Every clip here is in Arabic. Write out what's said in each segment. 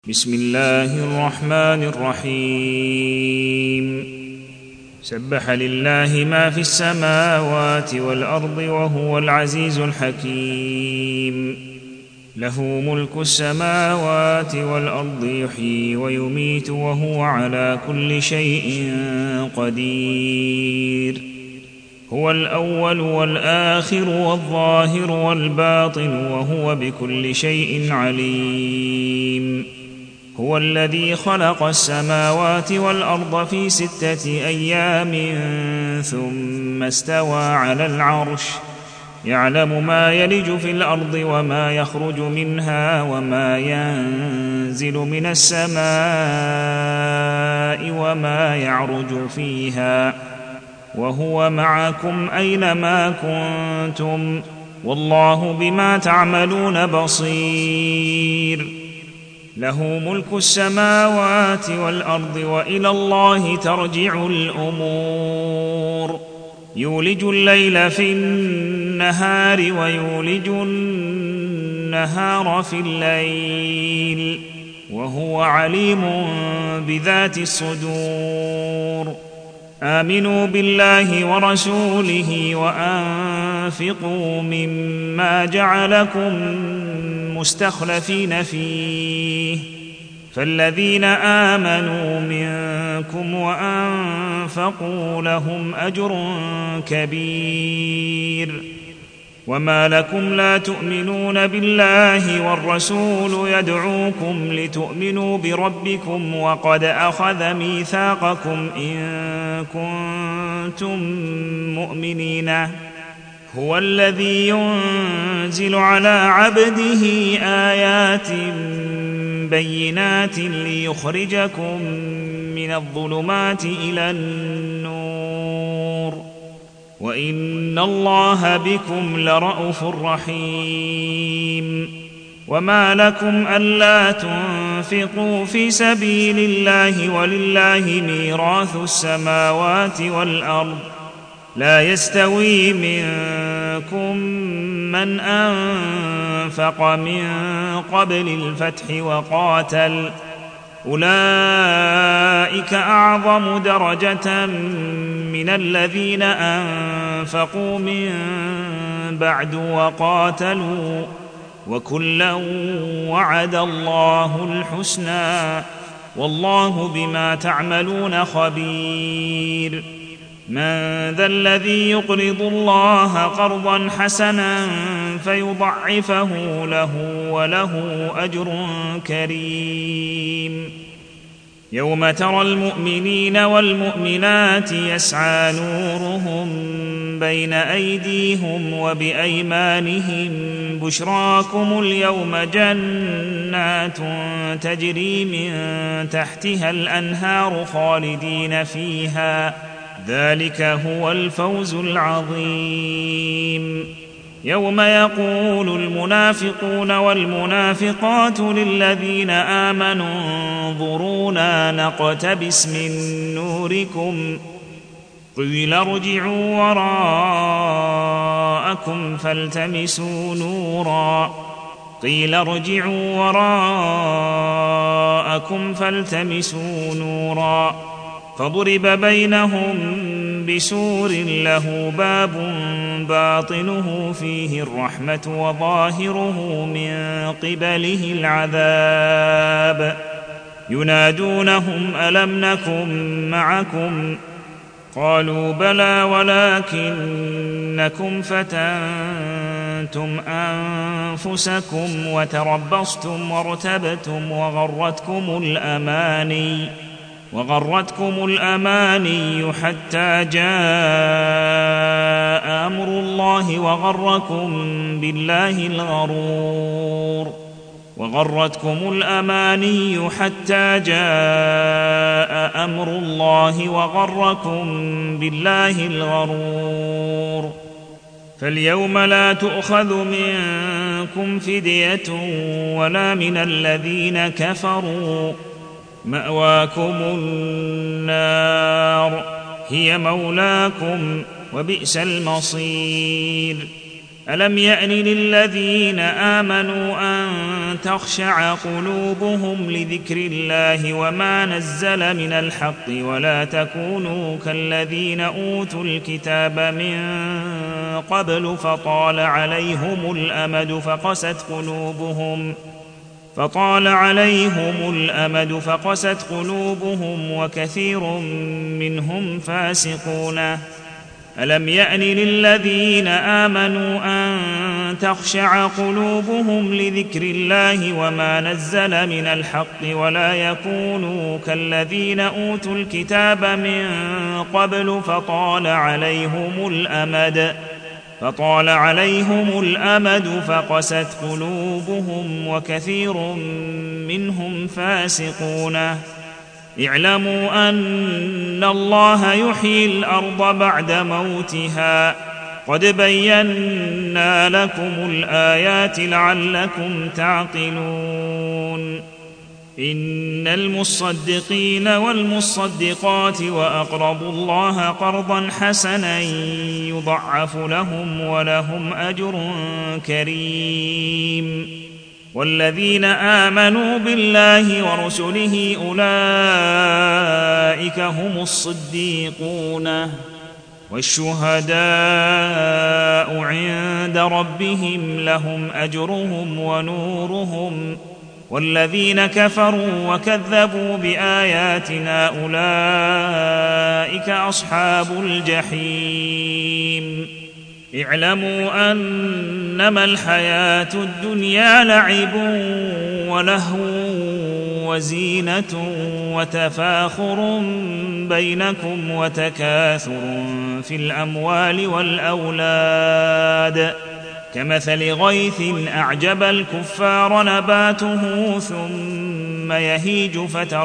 بسم الله الرحمن الرحيم سبح لله ما في السماوات والأرض وهو العزيز الحكيم له ملك السماوات والأرض يحيي ويميت وهو على كل شيء قدير هو الأول والآخر والظاهر والباطن وهو بكل شيء عليم هو الذي خلق السماوات والأرض في 6 أيام ثم استوى على العرش يعلم ما يلج في الأرض وما يخرج منها وما ينزل من السماء وما يعرج فيها وهو معكم أينما كنتم والله بما تعملون بصير له ملك السماوات والأرض وإلى الله ترجع الأمور يولج الليل في النهار ويولج النهار في الليل وهو عليم بذات الصدور آمنوا بالله ورسوله وأنفقوا مما جعلكم مستخلفين فيه فالذين آمنوا منكم وأنفقوا لهم أجر كبير وما لكم لا تؤمنون بالله والرسول يدعوكم لتؤمنوا بربكم وقد أخذ ميثاقكم إن كنتم مؤمنين هو الذي ينزل على عبده آيات بينات ليخرجكم من الظلمات إلى النور وإن الله بكم لرءوف رحيم وما لكم ألا تنفقوا في سبيل الله ولله ميراث السماوات والأرض لا يستوي منكم من أنفق من قبل الفتح وقاتل أولئك أعظم درجة من الذين أنفقوا من بعد وقاتلوا وكلا وعد الله الحسنى والله بما تعملون خبير من ذا الذي يقرض الله قرضا حسنا فيضعفه له وله أجر كريم يوم ترى المؤمنين والمؤمنات يسعى نورهم بين أيديهم وبأيمانهم بشراكم اليوم جنات تجري من تحتها الأنهار خالدين فيها ذلك هو الفوز العظيم يوم يقول المنافقون والمنافقات للذين آمنوا انظرونا نقتبس من نوركم قيل ارجعوا وراءكم فالتمسوا نورا فضرب بينهم بسور له باب باطنه فيه الرحمة وظاهره من قبله العذاب ينادونهم ألم نكن معكم قالوا بلى ولكنكم فتنتم أنفسكم وتربصتم وارتبتم وغرتكم الأماني حتى جاء أمر الله وغركم بالله الغرور فاليوم لا تؤخذ منكم فدية ولا من الذين كفروا مأواكم النار هي مولاكم وبئس المصير ألم يأن للذين آمنوا أن تخشع قلوبهم لذكر الله وما نزل من الحق ولا تكونوا كالذين أوتوا الكتاب من قبل فطال عليهم الأمد فقست قلوبهم وكثير منهم فاسقون. ألم يأن للذين آمنوا أن تخشع قلوبهم لذكر الله وما نزل من الحق ولا يكونوا كالذين أوتوا الكتاب من قبل فطال عليهم الأمد فقست قلوبهم وكثير منهم فاسقون. اعلموا أن الله يحيي الأرض بعد موتها قد بينا لكم الآيات لعلكم تعقلون. إن المصدقين والمصدقات وأقرضوا الله قرضا حسنا يضعف لهم ولهم أجر كريم. والذين آمنوا بالله ورسله أولئك هم الصديقون والشهداء عند ربهم لهم أجرهم ونورهم. والذين كفروا وكذبوا بآياتنا أولئك أصحاب الجحيم. اعلموا أنما الحياة الدنيا لعب ولهو وزينة وتفاخر بينكم وتكاثر في الأموال والأولاد كمثل غيث أعجب الكفار نباته ثم يهيج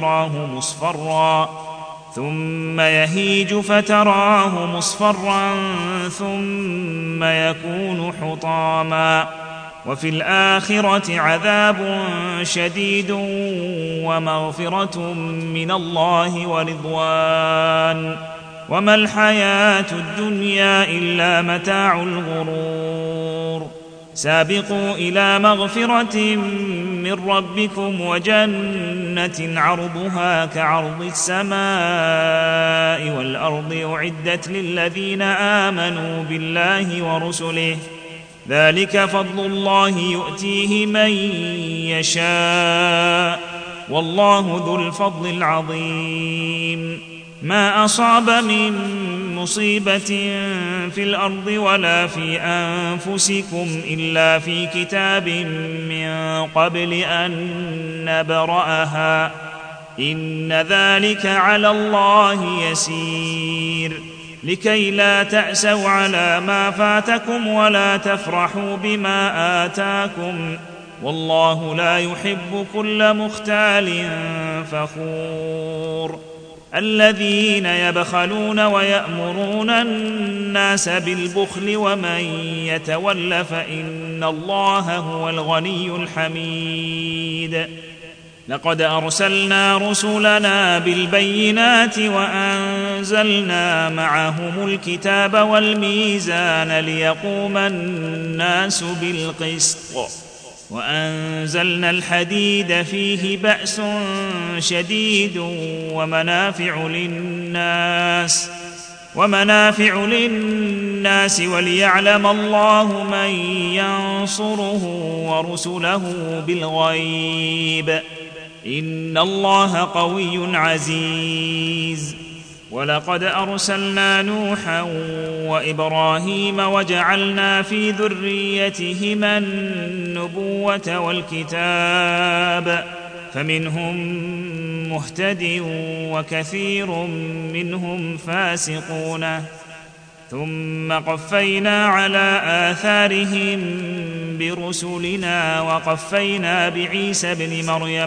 فتراه مصفرا ثم يكون حطاما وفي الآخرة عذاب شديد ومغفرة من الله ورضوان وما الحياة الدنيا إلا متاع الغرور. سابقوا إلى مغفرة من ربكم وجنة عرضها كعرض السماء والأرض أعدت للذين آمنوا بالله ورسله ذلك فضل الله يؤتيه من يشاء والله ذو الفضل العظيم. ما أصاب من مصيبة في الأرض ولا في أنفسكم إلا في كتاب من قبل أن نبرأها إن ذلك على الله يسير. لكي لا تأسوا على ما فاتكم ولا تفرحوا بما آتاكم والله لا يحب كل مختال فخور. الذين يبخلون ويأمرون الناس بالبخل ومن يتول فإن الله هو الغني الحميد. لقد أرسلنا رسلنا بالبينات وأنزلنا معهم الكتاب والميزان ليقوم الناس بالقسط وأنزلنا الحديد فيه بأس شديد ومنافع للناس وليعلم الله من ينصره ورسله بالغيب إن الله قوي عزيز. ولقد أرسلنا نوحا وإبراهيم وجعلنا في ذريتهما النبوة والكتاب فمنهم مهتد وكثير منهم فاسقون. ثم قفينا على آثارهم برسلنا وقفينا بعيسى ابن مريم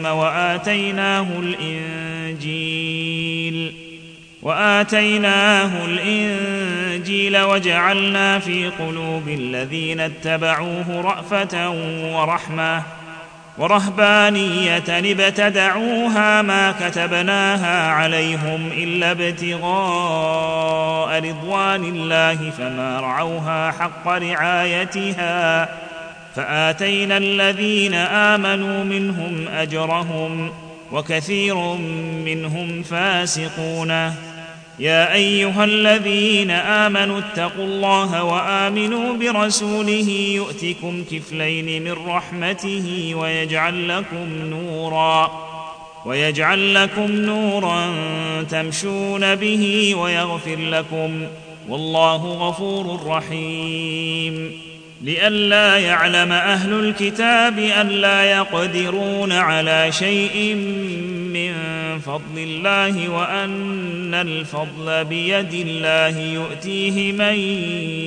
وآتيناه الإنجيل وجعلنا في قلوب الذين اتبعوه رأفة ورحمة ورهبانية ابتدعوها ما كتبناها عليهم إلا ابتغاء رضوان الله فما رعوها حق رعايتها فآتينا الذين آمنوا منهم أجرهم وكثير منهم فاسقون. يا أيها الذين آمنوا اتقوا الله وآمنوا برسوله يؤتكم كفلين من رحمته ويجعل لكم نورا تمشون به ويغفر لكم، والله غفور رحيم. لئلا يعلم أهل الكتاب ألا يقدرون على شيء من فضل الله وأن الفضل بيد الله يؤتيه من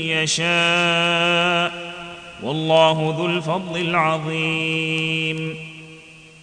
يشاء، والله ذو الفضل العظيم.